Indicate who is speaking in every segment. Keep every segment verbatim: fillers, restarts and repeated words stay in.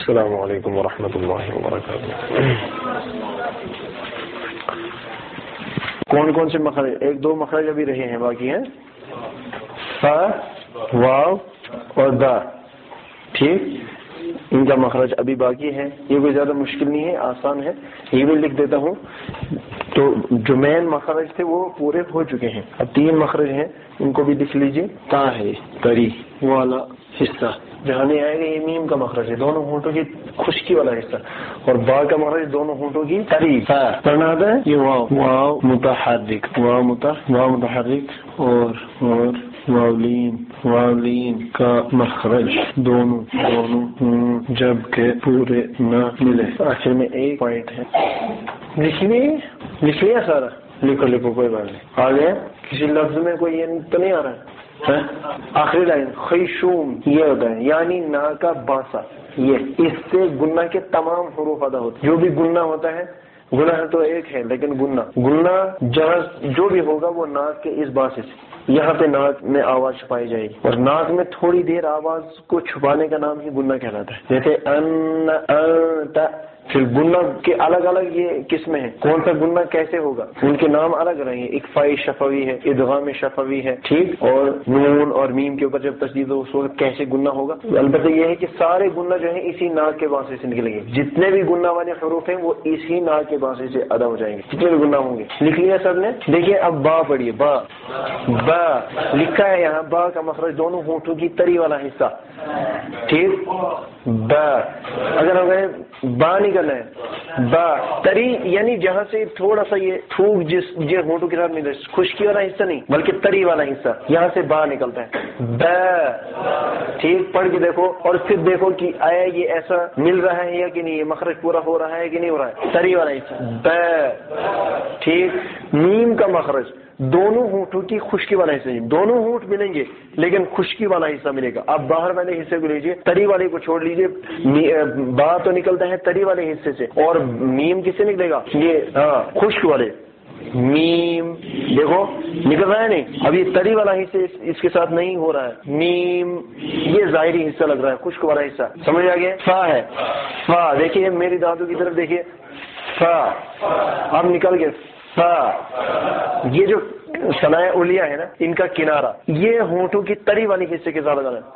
Speaker 1: السلام علیکم ورحمۃ اللہ وبرکاتہ. کون کون سے مخرج؟ ایک دو مخرج ابھی رہے ہیں، باقی ہیں فا، واو اور دا. ٹھیک، ان کا مخرج ابھی باقی ہے. یہ کوئی زیادہ مشکل نہیں ہے، آسان ہے. یہ بھی لکھ دیتا ہوں. تو جو مین مخرج تھے وہ پورے ہو چکے ہیں. اب تین مخرج ہیں، ان کو بھی لکھ لیجئے. تا ہے تری والا حصہ جہاں نہیں آئے گا، یہ میم کا مخرج ہے، دونوں ہونٹوں کی خشکی والا حصہ. اور با کا مخرج دونوں ہونٹوں کی تری. پڑھنا آتا ہے. یہ واو واو متحرک، واو متح واو متحرک اور اور واولین واولین کا مخرج دونوں دونوں ہوں جب کہ پورے نہ ملے. آخر میں ایک پوائنٹ ہے، لکھیے لکھیے سارا. لکھو لکھو کوئی بات نہیں. آگے کسی لفظ میں کوئی یہ تو نہیں آ رہا ہے؟ آخری لائن خیشوم یہ ہوتا ہے یعنی نا کا باسا. یہ اس سے گناہ کے تمام حروف ادا ہوتے ہیں. جو بھی گناہ ہوتا ہے، گناہ تو ایک ہے لیکن گناہ گناہ جہاں جو بھی ہوگا وہ ناک کے اس باسے سے. یہاں پہ ناک میں آواز چھپائی جائے گی، اور ناک میں تھوڑی دیر آواز کو چھپانے کا نام ہی گناہ کہلاتا ہے. جیسے ان انت. پھر گناہ کے الگ الگ یہ قسمیں ہیں. کون سا گناہ کیسے ہوگا ان کے نام الگ رہیں گے. اکفائی شفوی ہے، ادغام شفوی ہے. ٹھیک، اور نون اور میم کے اوپر جب تشدید ہو اس وقت کیسے گناہ ہوگا. البتہ یہ ہے کہ سارے گناہ جو ہیں اسی ناک کے واسطے سے نکلیں گے. جتنے بھی گناہ والے حروف ہیں وہ اسی ناک کے واسطے سے ادا ہو جائیں گے. جتنے بھی گناہ ہوں گے. لکھ لیا سب نے؟ دیکھیے اب با پڑھیے. با با لکھا ہے یہاں. با کا مخرج دونوں ہونٹوں کی تری والا حصہ. ٹھیک، با. اگر ہم کہیں با نکلنا ہے، با تری یعنی جہاں سے تھوڑا سا یہ تھوک جس جو ہونٹوں کے ساتھ مل خشکی والا حصہ نہیں بلکہ تری والا حصہ، یہاں سے با نکلتا ہے. با. ٹھیک، پڑھ کے دیکھو اور پھر دیکھو کہ آیا یہ ایسا مل رہا ہے یا کہ نہیں، یہ مخرج پورا ہو رہا ہے کہ نہیں ہو رہا ہے. تری والا حصہ با. ٹھیک، میم کا مخرج دونوں ہونٹوں کی خشکی والا حصہ. دونوں ہونٹ ملیں گے لیکن خشکی والا حصہ ملے گا. آپ باہر والے حصے کو لیجئے، تری والے کو چھوڑ لیجئے. با تو نکلتا ہے تری والے حصے سے، اور میم کس سے نکلے گا؟ یہ ہاں خشک والے. میم دیکھو نکل رہا ہے نہیں. اب یہ تری والا حصہ اس کے ساتھ نہیں ہو رہا ہے. میم یہ ظاہری حصہ لگ رہا ہے، خشک والا حصہ. سمجھ آ گیا؟ فا ہے. فا دیکھیے میری دانتوں کی طرف دیکھیے. فا اب نکل گئے. فا یہ جو ثنایا علیہ ہے نا، ان کا کنارہ یہ ہونٹوں کی تری والی حصے کے ساتھ لگا ہے.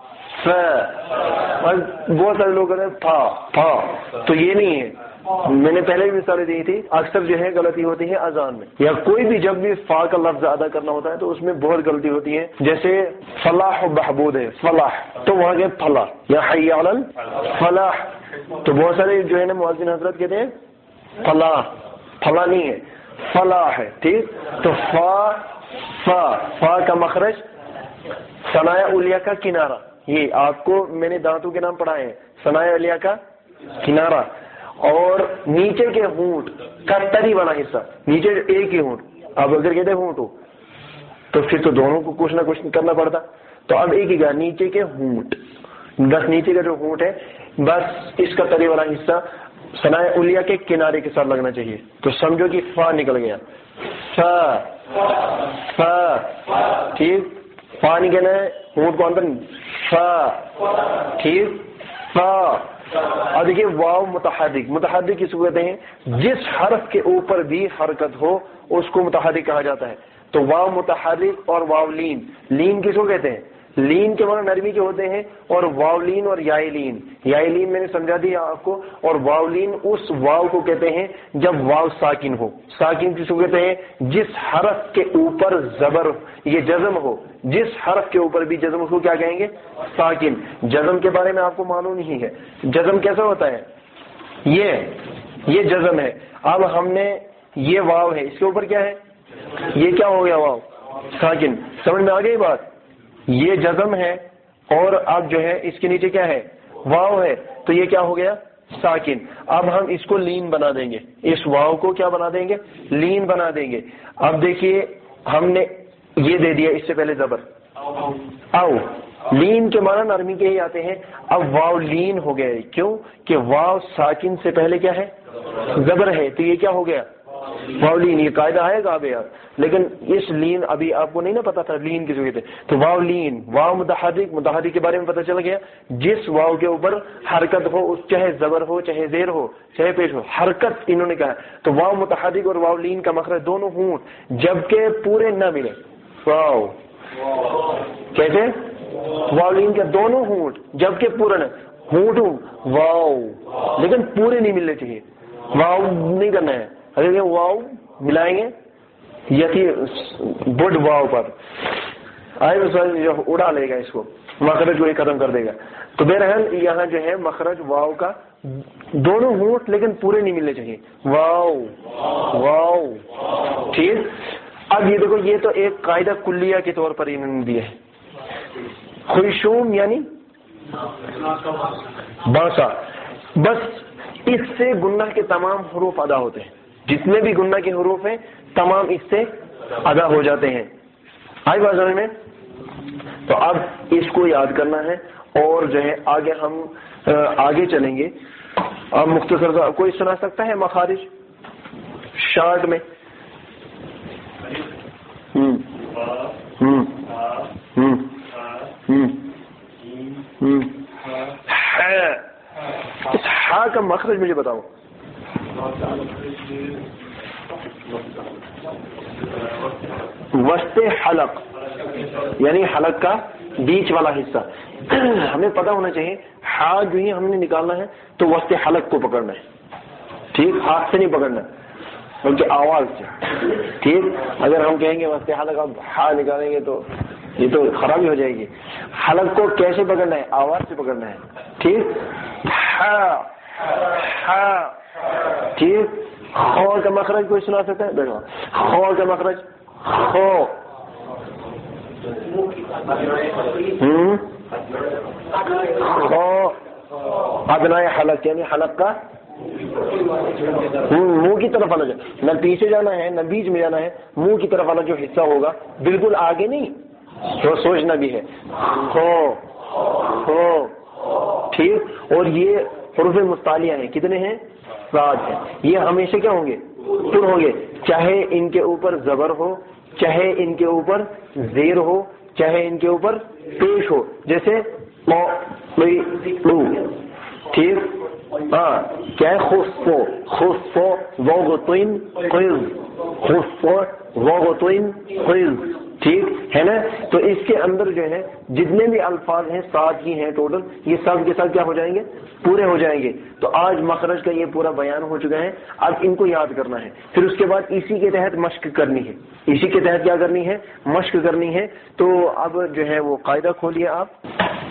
Speaker 1: فا. بہت سارے لوگ کہتے ہیں فا فا، تو یہ نہیں ہے. میں نے پہلے بھی مثالیں دی تھی. اکثر جو ہے غلطی ہوتی ہے اذان میں، یا کوئی بھی جب بھی فا کا لفظ ادا کرنا ہوتا ہے تو اس میں بہت غلطی ہوتی ہے. جیسے فلاح و بہبود ہے، فلاح تو وہاں کے فلاح یا حی علی الفلاح. تو بہت سارے جو ہے نا مؤذن حضرت کہتے ہیں فلاح. فلاح نہیں ہے، فلاح ہے. ٹھیک، تو فا فا فا کا مخرج ثنایا علیہ کا کنارہ. یہ آپ کو میں نے دانتوں کے نام پڑھائے ہیں. ثنایا علیہ کا کنارہ اور نیچے کے ہونٹ کا تری والا حصہ. نیچے ایک ہی ہونٹ، اب اگر کہتے ہونٹ ہو تو پھر تو دونوں کو کچھ نہ کچھ کرنا پڑتا. تو اب ایک ہی گا نیچے کے ہونٹ، بس نیچے کا جو ہونٹ ہے بس اس کا تری والا حصہ ثنایا علیہ کے کنارے کے ساتھ لگنا چاہیے. تو سمجھو کہ فا نکل گیا. فا فا. ٹھیک، فا نکلنا ہے ہونٹ کو اندر. فا. ٹھیک، فا. اور دیکھیے واو متحرک. متحرک کس کو کہتے ہیں؟ جس حرف کے اوپر بھی حرکت ہو اس کو متحرک کہا جاتا ہے. تو واو متحرک اور واو لین. لین کس کو کہتے ہیں؟ لین کے معنی نرمی کے ہوتے ہیں، اور واولین اور یائلین. یائلین میں نے سمجھا دیا آپ کو. اور واولین اس واو کو کہتے ہیں جب واو ساکن ہو. ساکن کس کو کہتے ہیں؟ جس حرف کے اوپر زبر یہ جزم ہو. جس حرف کے اوپر بھی جزم ہو کیا کہیں گے؟ ساکن. جزم کے بارے میں آپ کو معلوم نہیں ہے. جزم کیسا ہوتا ہے؟ یہ یہ جزم ہے. اب ہم نے یہ واو ہے، اس کے اوپر کیا ہے؟ یہ کیا ہو گیا؟ واو ساکن. سمجھ میں آ گئی بات؟ یہ جزم ہے اور اب جو ہے اس کے نیچے کیا ہے؟ واو ہے. تو یہ کیا ہو گیا؟ ساکن. اب ہم اس کو لین بنا دیں گے. اس واو کو کیا بنا دیں گے؟ لین بنا دیں گے. اب دیکھیے ہم نے یہ دے دیا اس سے پہلے زبر او. لین کے معنی نرمی کے ہی آتے ہیں. اب واو لین ہو گیا. کیوں کہ واو ساکن سے پہلے کیا ہے؟ زبر ہے. تو یہ کیا ہو گیا؟ واو لین، یہ قاعدہ آئے گا اب یار، لیکن اس لین ابھی آپ کو نہیں نا پتا تھا لین کس کو کہتے ہیں، تو واو لین، واو متحرک، متحرک کے بارے میں پتہ چل گیا، جس واو کے اوپر حرکت ہو، اس چاہے زبر ہو چاہے زیر ہو چاہے پیش ہو، حرکت انہوں نے کہا، تو واو متحرک اور واو لین کا مخرج دونوں ہوں جبکہ پورے نہ ملے، واو کیسے واو لین کے دونوں ہونٹ جبکہ پورا نہ ہونٹ واؤ، لیکن پورے نہیں ملنے چاہیے، واؤ نہیں کرنا ہے، اگر واؤ ملائیں گے یتی بڈ واؤ پر آئے جو اڑا لے گا اس کو، مخرج کو ہی ختم کر دے گا. تو بہرحال یہاں جو ہے مخرج واؤ کا دونوں ہونٹ لیکن پورے نہیں ملنے چاہیے، واؤ واؤ، ٹھیک. اب یہ دیکھو یہ تو ایک قاعدہ کلیہ کے طور پر انہوں نے دیا ہے. خیشوم یعنی بانسا، بس اس سے گنہ کے تمام حروف ادا ہوتے ہیں، جتنے بھی گنہ کے حروف ہیں تمام اس سے ادا ہو جاتے ہیں. آئی بات سمجھ میں؟ تو اب اس کو یاد کرنا ہے اور جو ہے آگے ہم آگے چلیں گے. اب مختصر کوئی سنا سکتا ہے مخارج شارٹ میں؟ ہوں ہوں ہوں ہوں ہوں اس ہا کا مخرج مجھے بتاؤ. وسط حلق یعنی حلق کا بیچ والا حصہ. ہمیں پتہ ہونا چاہیے ہا جو ہی ہم نے نکالنا ہے تو وسط حلق کو پکڑنا ہے، ٹھیک، ہاتھ سے نہیں پکڑنا بلکہ آواز سے، ٹھیک. اگر ہم کہیں گے وسط حلق اب ہا نکالیں گے تو یہ تو خرابی ہو جائے گی. حلق کو کیسے پکڑنا ہے؟ آواز سے پکڑنا ہے، ٹھیک. ہا ہا، ٹھیک. خو کا مخرج کوئی سنا سکتا ہے؟ بیٹھو. خو کا مخرج خو، ہوں خو ادنائے حلق یعنی حلق کا منہ کی طرف والا، نہ پیچھے جانا ہے نہ بیچ میں جانا ہے، منہ کی طرف والا جو حصہ ہوگا بالکل آگے نہیں، تو سوچنا بھی ہے. خو خو، ٹھیک. اور یہ حروف مستعلیہ ہیں، کتنے ہیں؟ سات ہیں. یہ ہمیشہ کیا ہوں گے؟ پر ہوں گے، چاہے ان کے اوپر زبر ہو چاہے ان کے اوپر زیر ہو چاہے ان کے اوپر پیش ہو، جیسے ٹھیک. ہاں کیا ہے؟ خفو خفو وغطن قز، خفو وغطن قز، ٹھیک ہے نا. تو اس کے اندر جو ہے جتنے بھی الفاظ ہیں سات ہی ہیں ٹوٹل، یہ سب کے ساتھ کیا ہو جائیں گے؟ پورے ہو جائیں گے. تو آج مخرج کا یہ پورا بیان ہو چکا ہے. اب ان کو یاد کرنا ہے، پھر اس کے بعد اسی کے تحت مشق کرنی ہے. اسی کے تحت کیا کرنی ہے؟ مشق کرنی ہے. تو اب جو ہے وہ قاعدہ کھولیے آپ،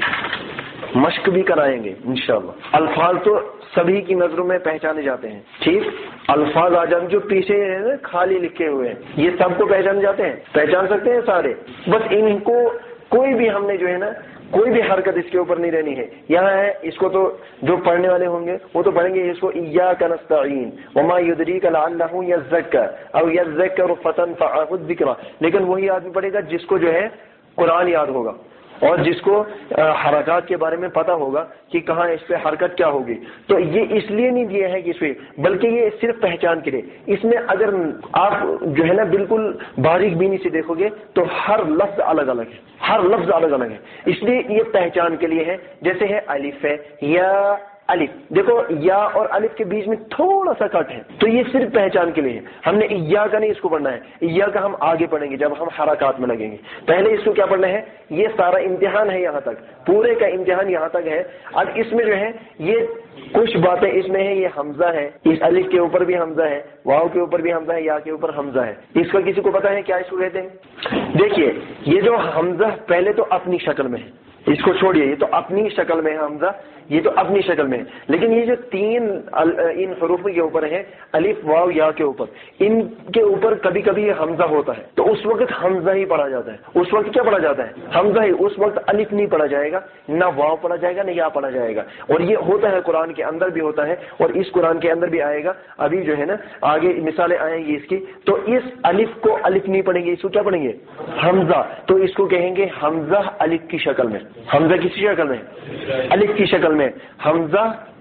Speaker 1: مشق بھی کرائیں گے انشاءاللہ. الفاظ تو سبھی کی نظروں میں پہچانے جاتے ہیں، ٹھیک. الفاظ آ جاتے جو پیچھے خالی لکھے ہوئے ہیں یہ سب کو پہچانے جاتے ہیں، پہچان سکتے ہیں سارے. بس ان کو کوئی بھی ہم نے جو ہے نا کوئی بھی حرکت اس کے اوپر نہیں رہنی ہے. یہاں ہے اس کو تو جو پڑھنے والے ہوں گے وہ تو پڑھیں گے اس کو ایاک نستعین وما یدریک لعلہ یزکر او یذکر فتنفعہ الذکری، لیکن وہی آدمی پڑھے گا جس کو جو ہے قرآن یاد ہوگا اور جس کو حرکات کے بارے میں پتا ہوگا کہ کہاں اس پہ حرکت کیا ہوگی. تو یہ اس لیے نہیں دیا ہے کہ اس پہ، بلکہ یہ صرف پہچان کے لیے. اس میں اگر آپ جو ہے نا بالکل باریک بینی سے دیکھو گے تو ہر لفظ الگ الگ ہے، ہر لفظ الگ الگ ہے. اس لیے یہ پہچان کے لیے ہے. جیسے ہے الف ہے یا الف، دیکھو یا اور الف کے بیچ میں تھوڑا سا کٹ ہے تو یہ صرف پہچان کے لیے ہے. ہم نے ایا کا نہیں اس کو پڑھنا ہے، ایا کا ہم آگے پڑھیں گے جب ہم حرکات میں لگیں گے. پہلے اس کو کیا پڑھنا ہے؟ یہ سارا امتحان ہے، یہاں تک پورے کا امتحان یہاں تک ہے. اب اس میں جو ہے یہ کچھ باتیں اس میں ہے. یہ حمزہ ہے، اس الف کے اوپر بھی حمزہ ہے، واو کے اوپر بھی حمزہ ہے، یا کے اوپر حمزہ ہے. اس کا کسی کو پتا ہے کیا اس کو کہتے ہیں؟ دیکھیے یہ جو حمزہ پہلے تو اپنی شکل میں ہے، اس کو چھوڑیے، یہ تو اپنی شکل میں ہے حمزہ، یہ تو اپنی شکل میں ہے. لیکن یہ جو تین ان حروف کے اوپر ہے الف واو یا کے اوپر، ان کے اوپر کبھی کبھی یہ حمزہ ہوتا ہے تو اس وقت حمزہ ہی پڑھا جاتا ہے. اس وقت کیا پڑھا جاتا ہے؟ حمزہ ہی. اس وقت الف نہیں پڑھا جائے گا، نہ واو پڑھا جائے گا، نہ یا پڑھا جائے گا. اور یہ ہوتا ہے قرآن کے اندر بھی ہوتا ہے اور اس قرآن کے اندر بھی آئے گا. ابھی جو ہے نا آگے مثالیں آئیں گی اس کی. تو اس الف کو الف نہیں پڑھیں گے، اس کو کیا پڑھیں گے؟ حمزہ. تو اس کو کہیں گے حمزہ الف کی شکل میں. حمزہ کسی شکل میں؟ الف کی شکل میں. حمزہ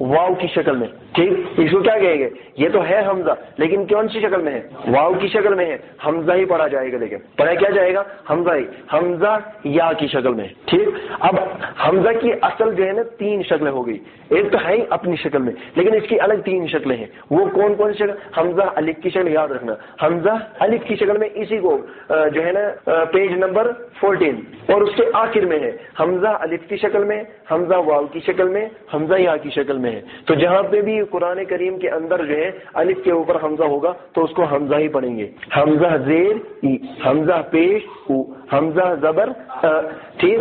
Speaker 1: واو की शक्ल में, ठीक. इसको क्या कहेंगे, ये तो है हमजा लेकिन कौन सी शक्ल में है, वाव की शक्ल में है. हमजा ही पढ़ा जाएगा, लेकिन पढ़ा क्या जाएगा, हमजा ही. हमजा या की शक्ल में, ठीक. अब हमजा की असल जो है ना तीन शक्लें हो गई. एक तो है ही अपनी शक्ल में, लेकिन इसकी अलग तीन शक्लें हैं. वो कौन कौन सी शक्ल, हमजा अलिफ की शक्ल, याद रखना. हमजा अलिफ की शक्ल में इसी को जो है ना पेज नंबर फोर्टीन, और उसके आखिर में है हमजा अलिफ की शक्ल में, हमजा वाव की शक्ल में, हमजा या की शक्ल में है. तो जहां पे भी कुरान करीम के अंदर जो है अलिफ के ऊपर हमजा होगा तो उसको हमजा ही पढ़ेंगे. हमजा जेर ई, हमजा पेश उ, हमजा जबर, ठीक.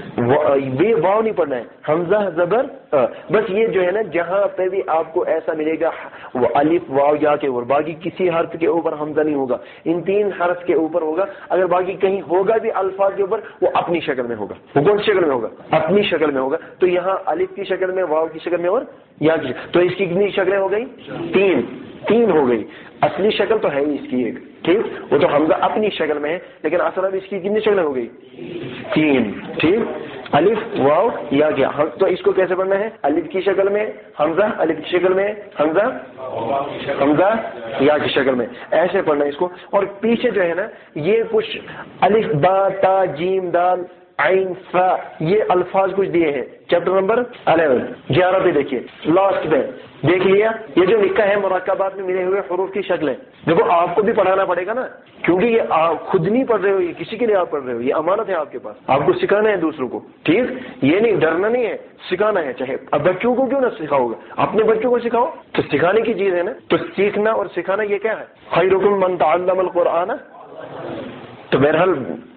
Speaker 1: वे वाव नहीं पढ़ना है, हमजा जबर आ. बस ये जो है ना जहां पे भी आपको ऐसा मिलेगा वो अलिफ वाव या के ऊपर, बाकी किसी हर्फ के ऊपर हमजा नहीं होगा, इन तीन हर्फ के ऊपर होगा. अगर बाकी कहीं होगा भी अल्फाज के ऊपर, वो अपनी शक्ल में होगा. वो कौन सी शक्ल में होगा, अपनी शक्ल में होगा. तो यहाँ अलिफ की शक्ल में, वाव की शक्ल में और या की. तो इसकी कितनी शक्लें हो गई, तीन. तीन हो गई. असली शक्ल तो है ही इसकी एक, ठीक. वो तो हमजा अपनी शक्ल में है, लेकिन असल में इसकी कितनी शक्लें हो गई, तीन, ठीक. अलिफ वाव या क्या. हम तो इसको कैसे पढ़ना है, अलिफ की शक्ल में हमजा, अलिफ की शक्ल में हमजा, हमजा या की शक्ल में, ऐसे पढ़ना है इसको. और पीछे जो है ना ये कुछ अलिफ बा ता जीम दाल आइन फा, ये अल्फाज कुछ दिए हैं चैप्टर नंबर अलेवन, ग्यारह पे देखिए, लास्ट पे देख लिया. ये जो लिखा है मुरक्कबात में मिले हुए हुरूफ की शक्लें, देखो आपको भी पढ़ाना पड़ेगा ना, क्योंकि ये आप खुद नहीं पढ़ रहे हो, ये किसी के लिए आप पढ़ रहे हो, ये अमानत है आपके पास, आपको सिखाना है दूसरों को, ठीक. ये नहीं, डरना नहीं है, सिखाना है. चाहे अब बच्चों को क्यों ना सिखाओगे, अपने बच्चों को सिखाओ, तो सिखाने की चीज है ना. तो सीखना और सिखाना ये क्या है, खैरुकुम मन तअल्लमल कुरआन. तो बहरहाल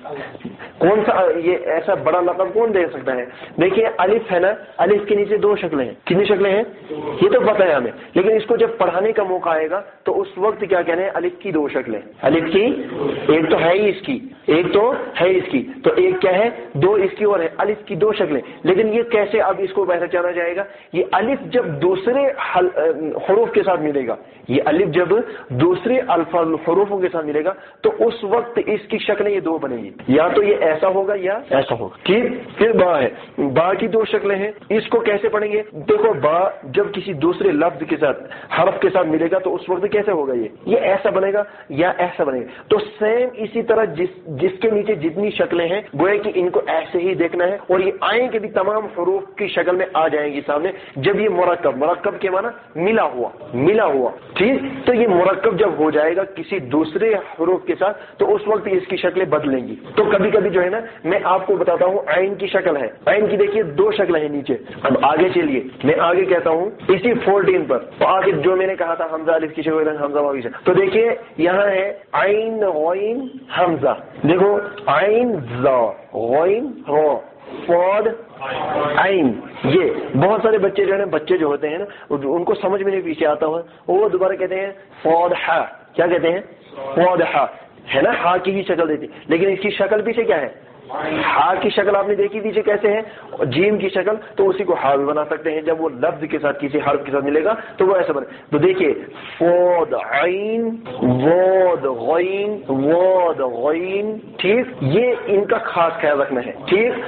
Speaker 1: कौन सा ये ऐसा बड़ा लक़ब कौन दे सकता है. देखिए अलिफ है ना, अलिफ के नीचे दो शक्लें हैं. कितनी शक्लें हैं ये तो पता है हमें, लेकिन इसको जब पढ़ाने का मौका आएगा तो उस वक्त क्या कहने हैं, अलिफ की दो शक्लें. अलिफ की एक तो है ही इसकी, एक तो है इसकी, तो एक क्या है, दो इसकी और है. अलिफ की दो शक्लें, लेकिन ये कैसे अब इसको पहचाना जाएगा. ये अलिफ जब दूसरे हुरूफ के साथ मिलेगा, ये अलिफ जब दूसरे अल्फाज हुरूफों के साथ मिलेगा तो उस वक्त इसकी शक्लें ये दो बनेगी, या तो ये ऐसा होगा या ऐसा होगा, ठीक. फिर बा है, बा की दो शक्लें हैं. इसको कैसे पढ़ेंगे, देखो बा जब किसी दूसरे लफ्ज के साथ हरफ के साथ मिलेगा तो उस वक्त कैसे होगा, ये ये ऐसा बनेगा या ऐसा बनेगा. तो सेम इसी तरह जिस जिसके नीचे जितनी शक्लें हैं गोया कि इनको ऐसे ही देखना है, और ये आएंगे भी तमाम हुरूफ की शक्ल में आ जाएंगी सामने. जब ये मुरक्कब, मुरक्कब के माना मिला हुआ, मिला हुआ, ठीक. तो ये मुरक्कब जब हो जाएगा किसी दूसरे हुरूफ के साथ तो उस वक्त इसकी शक्लें बदलेंगी. तो कभी कभी जो है ना मैं आपको बताता हूँ, आइन की शक्ल है, आइन की देखिए दो शक्लें हैं नीचे. अब आगे चलिए, मैं आगे कहता हूँ इसी फोर्टीन पर, तो आगे जो मैंने कहा था हमजा अलिफ की शक्ल, हमजा वाव की शक्ल. तो देखिए यहाँ है आइन गौइन हमजा, देखो आइन जा गौइन रो फॉड आइन. ये बहुत सारे बच्चे जो है ना, बच्चे जो होते हैं ना उनको समझ में नहीं पीछे आता हुआ, वो दोबारा कहते हैं फॉड हा. क्या कहते हैं, फॉड हा, है ना, हा की ही शक्ल देती, लेकिन इसकी शक्ल पीछे क्या है, हा की शक्ल आपने देखी पीछे कैसे है, जीम की शक्ल, तो उसी को हा भी बना सकते हैं. जब वो लफ्ज के साथ किसी हर्फ के साथ मिलेगा तो वो ऐसा बने. तो देखिए फोद आइन वोद गौइन वोद गौइन, ठीक. ये इनका खास ख्याल रखना है, ठीक.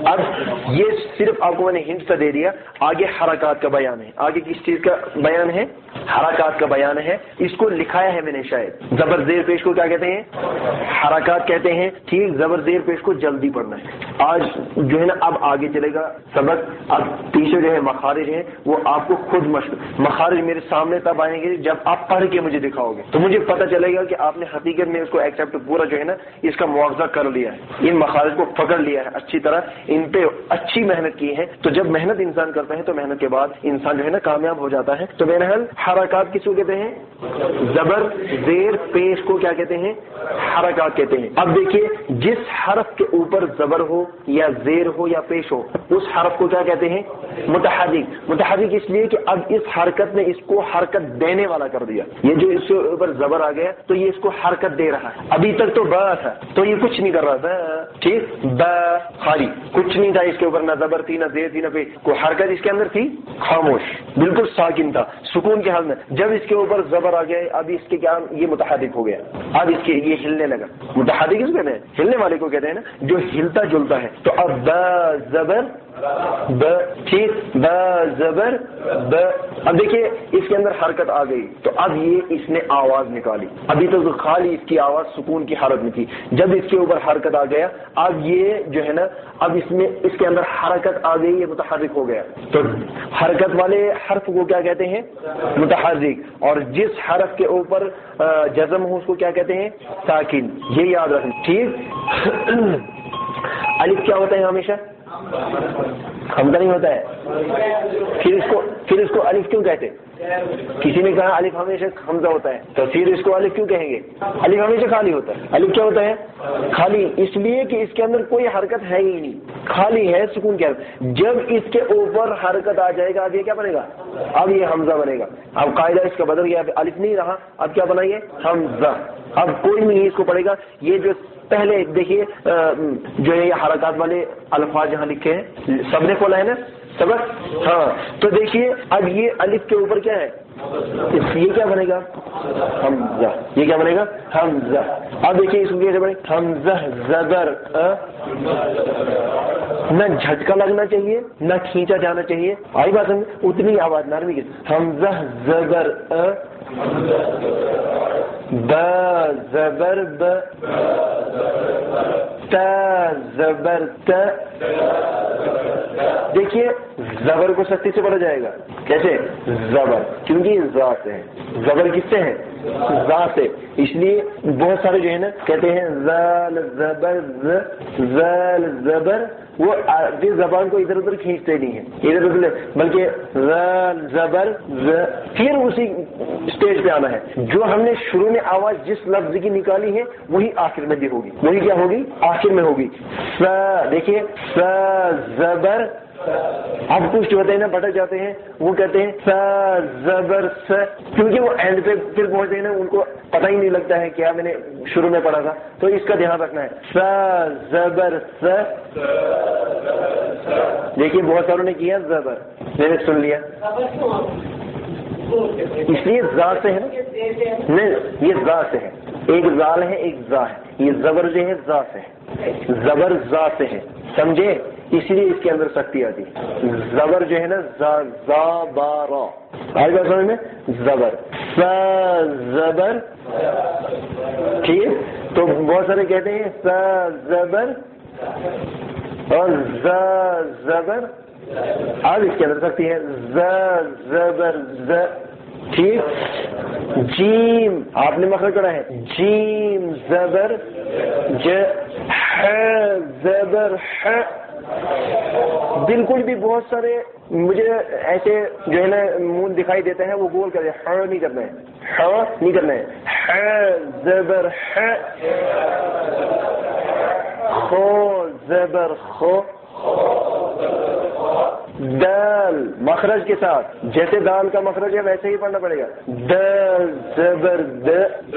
Speaker 1: अब ये सिर्फ आपको मैंने हिंट सा दे दिया, आगे हरकत का बयान है. आगे किस चीज का बयान है, हरकत का बयान है. इसको लिखाया है मैंने शायद, जबर जेर पेश को क्या कहते हैं, हरकत कहते हैं, ठीक. जबर जेर पेश को जल्दी पढ़ना है. आज जो है ना अब आगे चलेगा सबक, अब पीछे जो है मखारिज है वो आपको खुद मशक, मखारिज मेरे सामने तब आएंगे जब आप पढ़ के मुझे दिखाओगे, तो मुझे पता चलेगा कि आपने हकीकत में इसको एक्सेप्ट पूरा जो है ना इसका मुआवजा कर लिया है, इन मखारिज को पकड़ लिया है अच्छी तरह, इन पे अच्छी मेहनत की है. तो जब मेहनत इंसान करता है तो मेहनत के बाद इंसान जो है ना कामयाब हो जाता है. तो बहरहाल हरकत किसको कहते हैं, जबर जेर पेश को क्या कहते हैं, हरकत कहते हैं. अब देखिए जिस हरफ के ऊपर जबर हो या जेर हो या पेश हो उस हरफ को क्या कहते हैं, मुतहर्रिक. मुतहर्रिक इसलिए कि अब इस हरकत ने इसको हरकत देने वाला कर दिया. ये जो इसके ऊपर जबर आ गया तो ये इसको हरकत दे रहा है. अभी तक तो ब था तो ये कुछ नहीं कर रहा था, ठीक. ब खाली कुछ नहीं था इसके ऊपर, ना जबर थी ना जेर थी ना पेश, कोई हरकत इसके अंदर थी, खामोश बिल्कुल साकिन था, सुकून के हाल में. जब इसके ऊपर जबर आ गया अब इसके क्या, ये मुतहर्रिक हो गया, अब इसके ये हिलने लगा. मुतहर्रिक किसको कहते हैं, हिलने वाले को कहते हैं ना, जो हिलता जुलता है. तो अब ब जबर ب, ٹھیک, ب زبر ب. اب دیکھیے اس کے اندر حرکت آ گئی تو اب یہ اس نے آواز نکالی. ابھی تو خالی اس کی آواز سکون کی حالت میں تھی, جب اس کے اوپر حرکت آ گیا اب یہ جو ہے نا اب اس میں اس کے اندر حرکت آ گئی, یہ متحرک ہو گیا. تو حرکت والے حرف کو کیا کہتے ہیں؟ متحرک. اور جس حرف کے اوپر جزم ہو اس کو کیا کہتے ہیں؟ ساکن. یہ یاد رکھیں, ٹھیک. الف کیا ہوتا ہے ہمیشہ؟ حمزہ نہیں ہوتا ہے. پھر اس کو پھر اس کو الف کیوں کہتے ہیں؟ کسی نے کہا الف ہمیشہ حمزہ ہوتا ہے, تو پھر اس کو الف کیوں کہیں گے؟ الف ہمیشہ خالی ہوتا ہے. الف کیا ہوتا ہے؟ خالی, اس لیے کہ اس کے اندر کوئی حرکت ہے ہی نہیں, خالی ہے, سکون کیا. جب اس کے اوپر حرکت آ جائے گا اب یہ کیا بنے گا؟ اب یہ حمزہ بنے گا. اب قاعدہ اس کا بدل گیا, الف نہیں رہا, اب کیا بنائیے؟ حمزہ. اب کوئی نہیں اس کو پڑھے گا. یہ جو پہلے دیکھیے جو ہے یہ حرکات والے الفاظ یہاں لکھے ہیں, سب نے کھولا ہے نا سبق؟ ہاں, تو دیکھیے اب یہ الف کے اوپر کیا ہے؟ یہ کیا بنے گا؟ حمزہ. یہ کیا بنے گا؟ حمزہ. اب دیکھیے اس کو کیسے بنے؟ حمزہ زبر, نہ جھٹکا لگنا چاہیے نہ کھینچا جانا چاہیے. آئی بات سمجھ؟ اتنی آواز نرمی کی. حمزہ زبر ب زبر ب, تا زبر ت. دیکھیے زبر کو سختی سے پڑھا جائے گا. کیسے؟ زبر, کیونکہ یہ ذا سے ہے. زبر کس سے ہے؟ ذا سے. اس لیے بہت سارے جو ہے نا کہتے ہیں زال زبر ز, زال زبر, وہ زبان کو ادھر ادھر کھینچتے نہیں ہیں ادھر ادھر, بلکہ زال زبر ز. پھر اسی اسٹیج پہ آنا ہے. جو ہم نے شروع میں آواز جس لفظ کی نکالی ہے وہی آخر میں بھی ہوگی. وہی کیا ہوگی؟ آخر میں ہوگی. س, دیکھیے س زبر. اب کچھ جو ہوتے ہیں نا بٹک جاتے ہیں, وہ کہتے ہیں س زبر س, کیونکہ وہ اینڈ پہ پھر پہنچتے ہیں نا, ان کو پتہ ہی نہیں لگتا ہے کیا میں نے شروع میں پڑھا تھا. تو اس کا دھیان رکھنا ہے. س زبر س. دیکھیے بہت ساروں نے کیا زبر, میں نے سن لیا, اس لیے ذا سے ہے نا. نہیں, یہ ذا سے ہے. ایک زال ہے ایک زا ہے. یہ زبر جو ہے ذا سے ہے, زبر ذا سے ہے, سمجھے؟ اس لیے اس کے اندر سختی آتی ہے. زبر جو ہے نا زا زا با را, آئی بات سمجھ میں؟ زبر سا زبر, ٹھیک. تو بہت سارے کہتے ہیں سا زبر اور زا زبر. اب اس کے اندر سختی ہے زا زبر ز, ٹھیک. جیم آپ نے مخرج کرا ہے, جیم زبر ج, ح زبر ح. بالکل بھی بہت سارے مجھے ایسے جو ہے نا منہ دکھائی دیتا ہے, وہ گول کر دیا, ح نہیں کرنا ہے, ح نہیں کرنا ہے. ح زبر ح, خو زبر خو. دال مخرج کے ساتھ, جیسے دال کا مخرج ہے ویسے ہی پڑھنا پڑے گا. دال زبر د,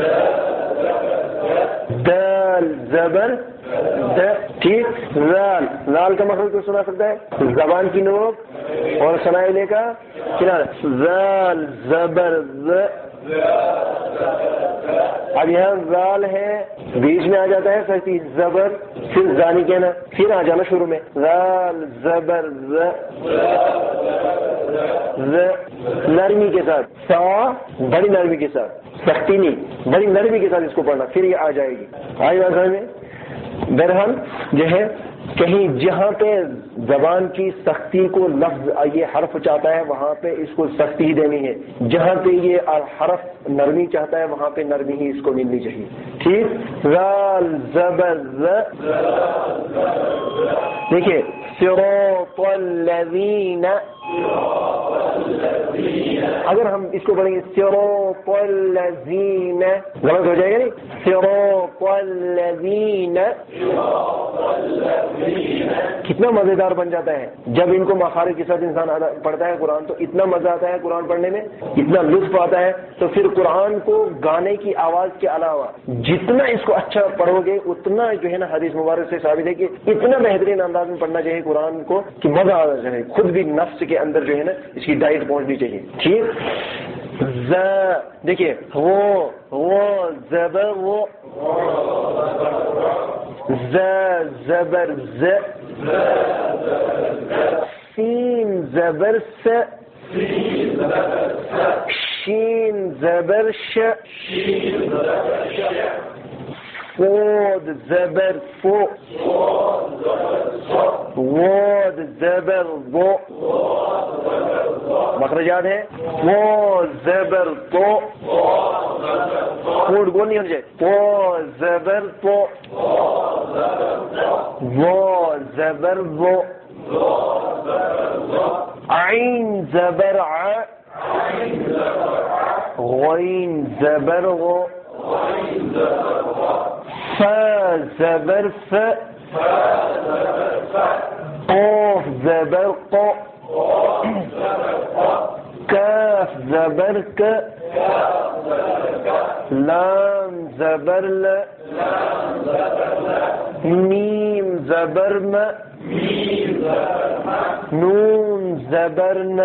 Speaker 1: دال زبر د, ٹھیک. زال, زال کا مخرج کو سنا سکتا ہے, زبان کی نوک اور سنائلے کا کنارہ. زال زبر ز. اب یہاں زال ہے, بیچ میں آ جاتا ہے سختی, زبر پھر زانی کہنا, پھر آ جانا شروع میں. زال زبر ز, ز نرمی کے ساتھ. سا بڑی نرمی کے ساتھ, سختی نہیں, بڑی نرمی کے ساتھ اس کو پڑھنا, پھر یہ آ جائے گی. آئی بات سمجھ میں؟ بہرحال جو ہے کہیں جہاں پہ زبان کی سختی کو لفظ یہ حرف چاہتا ہے وہاں پہ اس کو سختی ہی دینی ہے, جہاں پہ یہ حرف نرمی چاہتا ہے وہاں پہ نرمی ہی اس کو ملنی چاہیے, ٹھیک. زال زبر ز. دیکھیے صراط الذین, اگر ہم اس کو پڑھیں گے صراط الذین, غلط ہو جائے گا نہیں. صراط الذین, کتنا مزیدار بن جاتا ہے جب ان کو مخارج کے ساتھ انسان پڑھتا ہے قرآن, تو اتنا مزہ آتا ہے قرآن پڑھنے میں, اتنا لطف آتا ہے. تو پھر قرآن کو گانے کی آواز کے علاوہ جتنا اس کو اچھا پڑھو گے اتنا جو ہے نا حدیث مبارک سے ثابت ہے کہ اتنا بہترین انداز میں پڑھنا چاہیے قرآن کو کہ مزہ آنا چاہیے, خود بھی نفس کے اندر جو ہے نا اس کی ڈائٹ پہنچنی چاہیے, ٹھیک. ز, دیکھیے وہ وہ زبر وہ, ز زبر ز, سین زبر س شین زبر ش فود زبر فو وود زبر وو مخرجات ہیں وہ زبر تو فوڈ گول نہیں ہونا چاہیے وہ زبر تو وہ زبر وہ عین زبر ع غین زبر غو ف زبر ف قاف زبر قو کاف زبر ک لام زبر ل میم زبر م نون زبر ن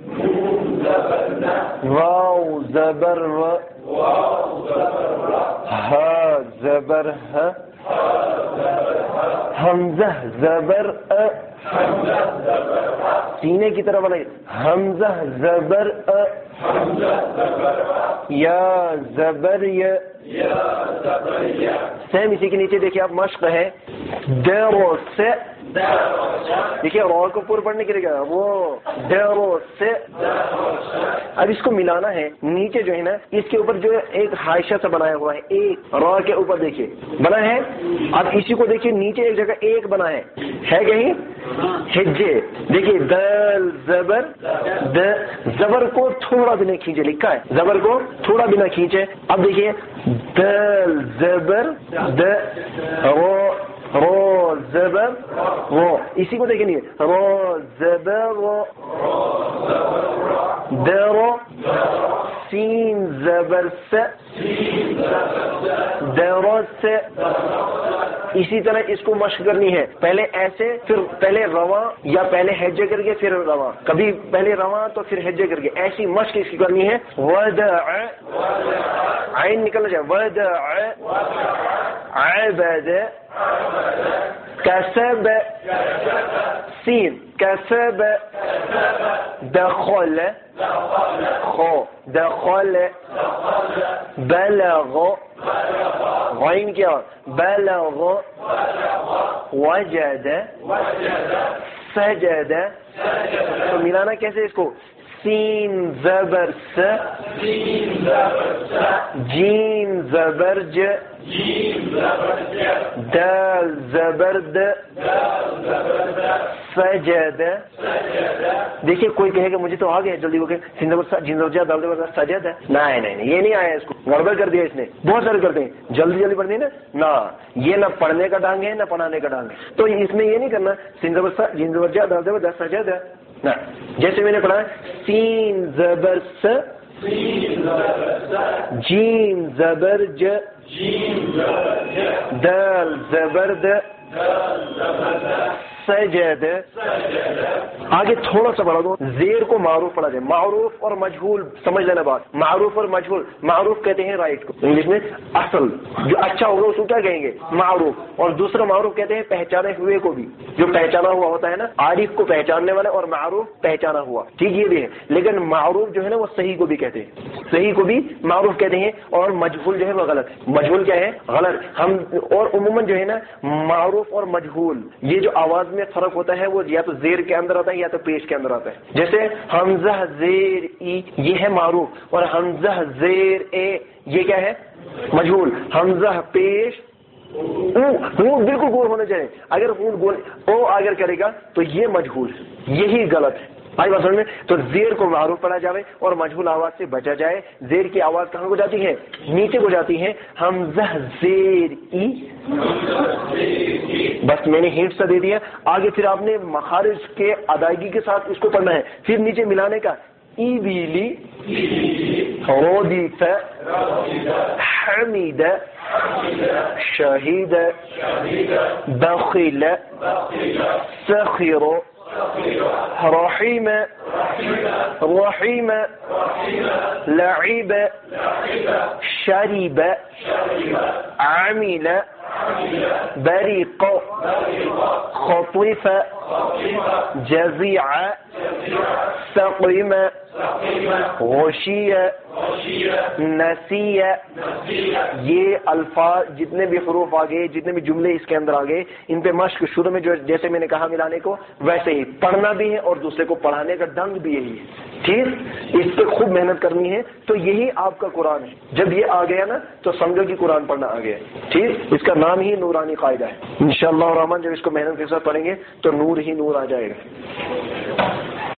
Speaker 1: واو زبر و ہا زبر ہ حمزہ زبر ا سینے کی طرف بنائیے حمزہ زبر ا یا زبر ی سیم اسی کے نیچے دیکھیے آپ مشق ہے دیرو سے دیکھیے اور کو پور پڑھنے کے لیے کیا وہ دیرو سے اب اس کو ملانا ہے نیچے جو ہے نا اس کے اوپر جو ایک حاشیہ سے بنایا ہوا ہے ایک را کے اوپر دیکھیے بنا ہے اب اسی کو دیکھیے نیچے ایک جگہ ایک بنا ہے ہے کہیں ہجے دیکھیے دل زبر د زبر کو تھوڑا بھی نہیں کھینچے لکھا ہے زبر کو تھوڑا بھی نہ کھینچے اب دیکھیے دل زبر د رو رو زبر وہ اسی کو دیکھیں گے رو زبر رو درو سین زبر سے درو سے اسی طرح اس کو مشق کرنی ہے پہلے ایسے پھر پہلے رواں یا پہلے ہجے کر کے پھر رواں کبھی پہلے رواں تو پھر ہجے کر کے ایسی مشق اس کی کرنی ہے ودع عین نکلنا چاہیے ودع عبد کسب سین کسب دخل خو دخل بلغ غین کیا بلغ وجد سجد تو ملانا کیسے اس کو سین زبر س جیم زبر ج دال زبر د سجد دیکھیے کوئی کہے گا مجھے تو آ گیا جلدی ہو گئے سجد ہے نہیں نہیں یہ نہیں آیا اس کو گڑبڑ کر دیا اس نے بہت سارے کرتے ہیں جلدی جلدی پڑھتے ہیں نا نہ یہ نہ پڑھنے کا ڈانگ ہے نہ پڑھانے کا ڈانگ ہے تو اس میں یہ نہیں کرنا سجد ہے نہ جیسے میں نے پڑھا سین زبر س جیم زبر ج دال زبر د سجد آگے تھوڑا سا بڑھا دو زیر کو معروف پڑھا جائے معروف اور مجہول سمجھ لینا بات معروف اور مجہول معروف کہتے ہیں رائٹ کو انگلش میں اصل جو اچھا ہوگا اس کو کیا کہیں گے معروف اور دوسرا معروف کہتے ہیں پہچانے ہوئے کو بھی جو پہچانا ہوا ہوتا ہے نا عارف کو پہچاننے والے اور معروف پہچانا ہوا ٹھیک یہ بھی ہے لیکن معروف جو ہے نا وہ صحیح کو بھی کہتے ہیں صحیح کو بھی معروف کہتے ہیں اور مجہول جو ہے وہ غلط ہے مجہول کیا ہے غلط ہم اور عموماً جو ہے نا معروف اور مجہول یہ جو آواز میں فرق ہوتا ہے وہ یا تو زیر کے اندر آتا ہے یا تو پیش کے اندر آتا ہے جیسے حمزہ زیر ای یہ ہے معروف اور حمزہ زیر اے یہ کیا ہے مجہول حمزہ پیش اون بالکل گول ہونا چاہیے اگر اون گول او اگر کرے گا تو یہ مجہول یہی غلط ہے آئی بات سمجھ میں تو زیر کو معروف پڑھا جائے اور مجہول آواز سے بچا جائے زیر کی آواز کہاں کو جاتی ہے نیچے کو جاتی ہے حمزہ زیر ای بس میں نے ہنٹ سا دے دیا آگے پھر آپ نے مخارج کے ادائیگی کے ساتھ اس کو پڑھنا ہے پھر نیچے ملانے کا ای بیلی رودیت حمید شہید بخیل سخیر رحیم رحیم لعب شریب عامل بریق خطف جزع سقم غشی نسی، یہ الفاظ جتنے بھی حروف آگے، جتنے بھی جملے اس کے اندر آگے، ان پہ مشق شروع میں جو جیسے میں نے کہا ملانے کو، ویسے ہی پڑھنا بھی ہے اور دوسرے کو پڑھانے کا ڈنگ بھی یہی ہے، ٹھیک؟ اس پہ خوب محنت کرنی ہے، تو یہی آپ کا قرآن ہے۔ جب یہ آ گیا نا تو سمجھو کہ قرآن پڑھنا آ گیا، ٹھیک؟ اس کا نام ہی نورانی قاعدہ ہے۔ انشاءاللہ الرحمن جب اس کو محنت کے ساتھ پڑھیں گے تو نور ہی نور آ جائے گا۔